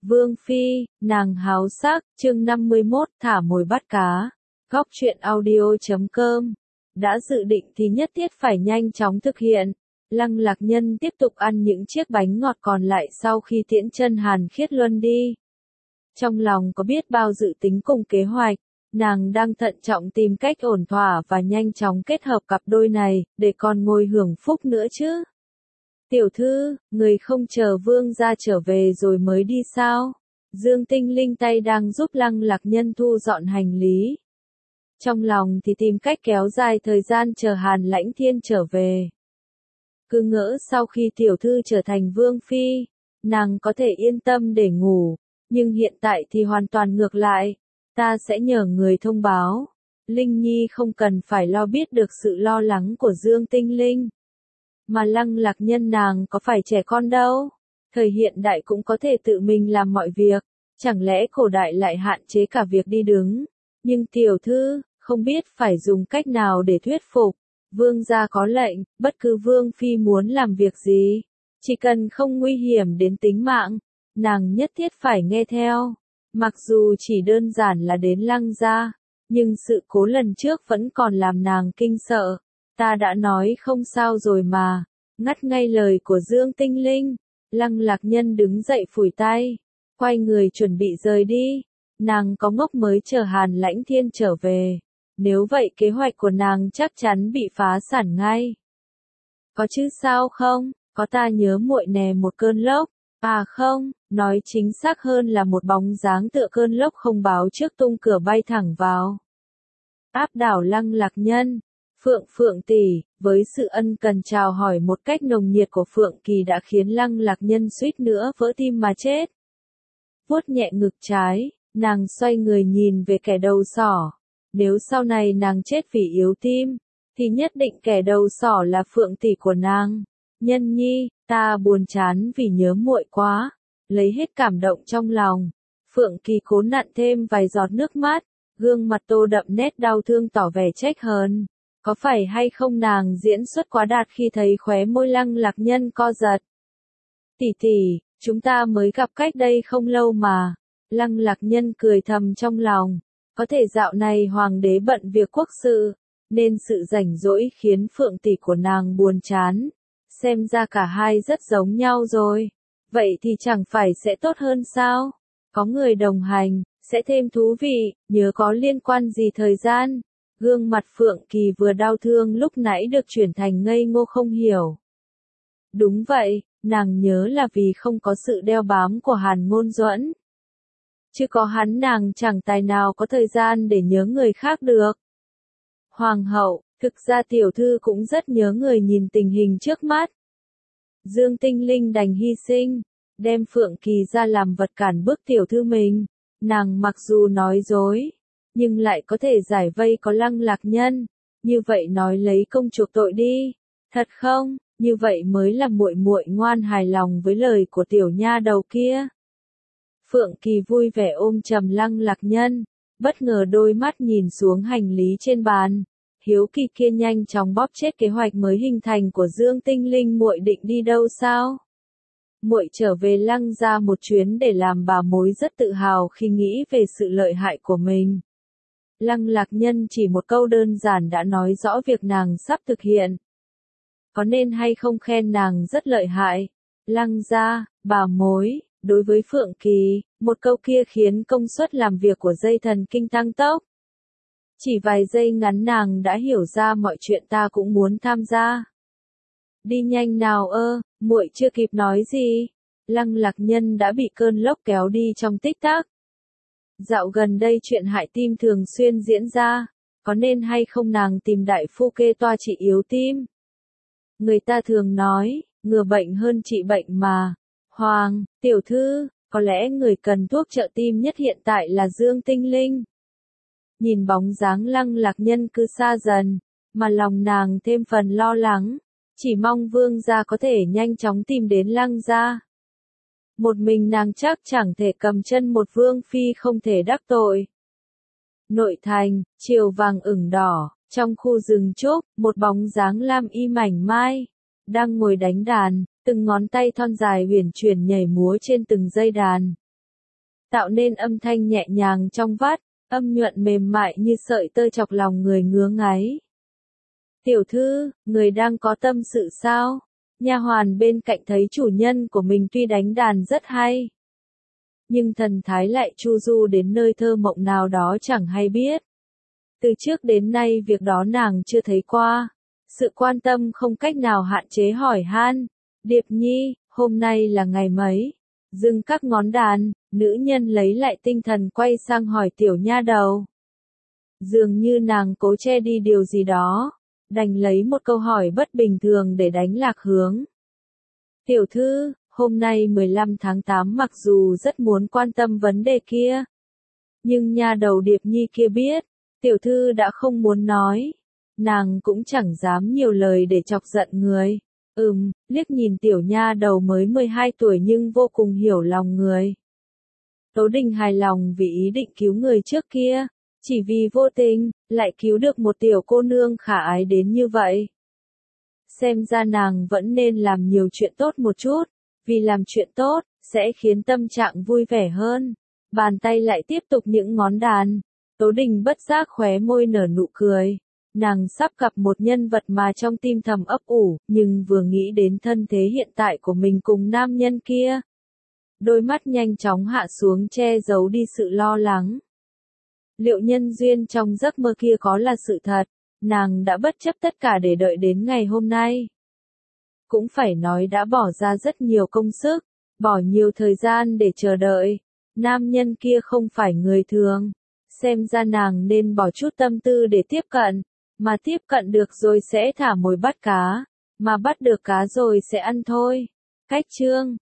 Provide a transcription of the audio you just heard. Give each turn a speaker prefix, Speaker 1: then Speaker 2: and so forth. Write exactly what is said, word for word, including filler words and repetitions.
Speaker 1: Vương Phi, nàng háo sắc, chương năm mươi mốt, thả mồi bắt cá. Góc truyện audio chấm com. Đã dự định thì nhất thiết phải nhanh chóng thực hiện. Lăng Lạc Nhân tiếp tục ăn những chiếc bánh ngọt còn lại sau khi tiễn chân Hàn Khiết Luân đi. Trong lòng có biết bao dự tính cùng kế hoạch, nàng đang thận trọng tìm cách ổn thỏa và nhanh chóng kết hợp cặp đôi này, để còn ngồi hưởng phúc nữa chứ. Tiểu thư, người không chờ vương gia trở về rồi mới đi sao? Dương Tinh Linh tay đang giúp Lăng Lạc Nhân thu dọn hành lý. Trong lòng thì tìm cách kéo dài thời gian chờ Hàn Lãnh Thiên trở về. Cứ ngỡ sau khi tiểu thư trở thành vương phi, nàng có thể yên tâm để ngủ, nhưng hiện tại thì hoàn toàn ngược lại. Ta sẽ nhờ người thông báo. Linh Nhi không cần phải lo biết được sự lo lắng của Dương Tinh Linh. Mà Lăng Lạc Nhân nàng có phải trẻ con đâu. Thời hiện đại cũng có thể tự mình làm mọi việc. Chẳng lẽ cổ đại lại hạn chế cả việc đi đứng. Nhưng tiểu thư, không biết phải dùng cách nào để thuyết phục. Vương gia có lệnh, bất cứ vương phi muốn làm việc gì, chỉ cần không nguy hiểm đến tính mạng, nàng nhất thiết phải nghe theo. Mặc dù chỉ đơn giản là đến Lăng gia, nhưng sự cố lần trước vẫn còn làm nàng kinh sợ. Ta đã nói không sao rồi mà. Ngắt ngay lời của Dương Tinh Linh. Lăng Lạc Nhân đứng dậy phủi tay, quay người chuẩn bị rời đi. Nàng có ngốc mới chờ Hàn Lãnh Thiên trở về. Nếu vậy kế hoạch của nàng chắc chắn bị phá sản ngay. Có chứ sao không, có ta nhớ muội nè một cơn lốc. À không, nói chính xác hơn là một bóng dáng tựa cơn lốc không báo trước tung cửa bay thẳng vào. Áp đảo Lăng Lạc Nhân. Phượng Phượng tỷ, với sự ân cần chào hỏi một cách nồng nhiệt của Phượng Kỳ đã khiến Lăng Lạc Nhân suýt nữa vỡ tim mà chết. Vuốt nhẹ ngực trái, nàng xoay người nhìn về kẻ đầu sỏ. Nếu sau này nàng chết vì yếu tim, thì nhất định kẻ đầu sỏ là Phượng tỷ của nàng. Nhân nhi, ta buồn chán vì nhớ muội quá. Lấy hết cảm động trong lòng, Phượng Kỳ cố nặn thêm vài giọt nước mắt, gương mặt tô đậm nét đau thương tỏ vẻ trách hờn. Có phải hay không nàng diễn xuất quá đạt khi thấy khóe môi Lăng Lạc Nhân co giật. Tỷ tỷ, chúng ta mới gặp cách đây không lâu mà. Lăng Lạc Nhân cười thầm trong lòng. Có thể dạo này hoàng đế bận việc quốc sự, nên sự rảnh rỗi khiến Phượng tỷ của nàng buồn chán. Xem ra cả hai rất giống nhau rồi. Vậy thì chẳng phải sẽ tốt hơn sao? Có người đồng hành, sẽ thêm thú vị, nhớ có liên quan gì thời gian. Gương mặt Phượng Kỳ vừa đau thương lúc nãy được chuyển thành ngây ngô không hiểu. Đúng vậy, nàng nhớ là vì không có sự đeo bám của Hàn Ngôn Duẫn. Chứ có hắn nàng chẳng tài nào có thời gian để nhớ người khác được. Hoàng hậu, thực ra tiểu thư cũng rất nhớ người nhìn tình hình trước mắt. Dương Tinh Linh đành hy sinh, đem Phượng Kỳ ra làm vật cản bước tiểu thư mình. Nàng mặc dù nói dối, nhưng lại có thể giải vây có Lăng Lạc Nhân. Như vậy nói lấy công chuộc tội đi. Thật không, như vậy mới là muội muội ngoan hài lòng với lời của tiểu nha đầu kia. Phượng Kỳ vui vẻ ôm chầm Lăng Lạc Nhân, bất ngờ đôi mắt nhìn xuống hành lý trên bàn. Hiếu kỳ kia nhanh chóng bóp chết kế hoạch mới hình thành của Dương Tinh Linh. Muội định đi đâu sao? Muội trở về Lăng gia một chuyến để làm bà mối rất tự hào khi nghĩ về sự lợi hại của mình. Lăng Lạc Nhân chỉ một câu đơn giản đã nói rõ việc nàng sắp thực hiện. Có nên hay không khen nàng rất lợi hại? Lăng gia, bà mối. Đối với Phượng Kỳ, một câu kia khiến công suất làm việc của dây thần kinh tăng tốc. Chỉ vài giây ngắn nàng đã hiểu ra mọi chuyện ta cũng muốn tham gia. Đi nhanh nào ơ, muội chưa kịp nói gì. Lăng Lạc Nhân đã bị cơn lốc kéo đi trong tích tắc. Dạo gần đây chuyện hại tim thường xuyên diễn ra, có nên hay không nàng tìm đại phu kê toa trị yếu tim? Người ta thường nói, ngừa bệnh hơn trị bệnh mà. Hoàng, tiểu thư, có lẽ người cần thuốc trợ tim nhất hiện tại là Dương Tinh Linh. Nhìn bóng dáng Lăng Lạc Nhân cứ xa dần, mà lòng nàng thêm phần lo lắng, chỉ mong vương gia có thể nhanh chóng tìm đến Lăng gia. Một mình nàng chắc chẳng thể cầm chân một vương phi không thể đắc tội. Nội thành, chiều vàng ửng đỏ, trong khu rừng trúc, một bóng dáng lam y mảnh mai, đang ngồi đánh đàn. Từng ngón tay thon dài huyền chuyển nhảy múa trên từng dây đàn. tạo nên âm thanh nhẹ nhàng trong vắt, âm nhuận mềm mại như sợi tơ chọc lòng người ngứa ngáy. Tiểu thư, người đang có tâm sự sao? Nha hoàn bên cạnh thấy chủ nhân của mình tuy đánh đàn rất hay, nhưng thần thái lại chu du đến nơi thơ mộng nào đó chẳng hay biết. Từ trước đến nay việc đó nàng chưa thấy qua. Sự quan tâm không cách nào hạn chế hỏi han. Điệp Nhi, hôm nay là ngày mấy? Dừng các ngón đàn, nữ nhân lấy lại tinh thần quay sang hỏi tiểu nha đầu. Dường như nàng cố che đi điều gì đó, đành lấy một câu hỏi bất bình thường để đánh lạc hướng. Tiểu thư, hôm nay mười lăm tháng tám mặc dù rất muốn quan tâm vấn đề kia, nhưng nha đầu Điệp Nhi kia biết, tiểu thư đã không muốn nói. Nàng cũng chẳng dám nhiều lời để chọc giận người. Ừm, liếc nhìn tiểu nha đầu mới mười hai tuổi nhưng vô cùng hiểu lòng người. Tố Đình hài lòng vì ý định cứu người trước kia, chỉ vì vô tình, lại cứu được một tiểu cô nương khả ái đến như vậy. Xem ra nàng vẫn nên làm nhiều chuyện tốt một chút, vì làm chuyện tốt, sẽ khiến tâm trạng vui vẻ hơn. Bàn tay lại tiếp tục những ngón đàn. Tố Đình bất giác khóe môi nở nụ cười. Nàng sắp gặp một nhân vật mà trong tim thầm ấp ủ, nhưng vừa nghĩ đến thân thế hiện tại của mình cùng nam nhân kia, đôi mắt nhanh chóng hạ xuống che giấu đi sự lo lắng. Liệu nhân duyên trong giấc mơ kia có là sự thật? Nàng đã bất chấp tất cả để đợi đến ngày hôm nay. Cũng phải nói đã bỏ ra rất nhiều công sức, bỏ nhiều thời gian để chờ đợi. Nam nhân kia không phải người thường. Xem ra nàng nên bỏ chút tâm tư để tiếp cận. Mà tiếp cận được rồi sẽ thả mồi bắt cá. Mà bắt được cá rồi sẽ ăn thôi. Cách chương